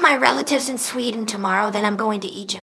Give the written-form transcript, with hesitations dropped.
my relatives in Sweden tomorrow, then I'm going to Egypt.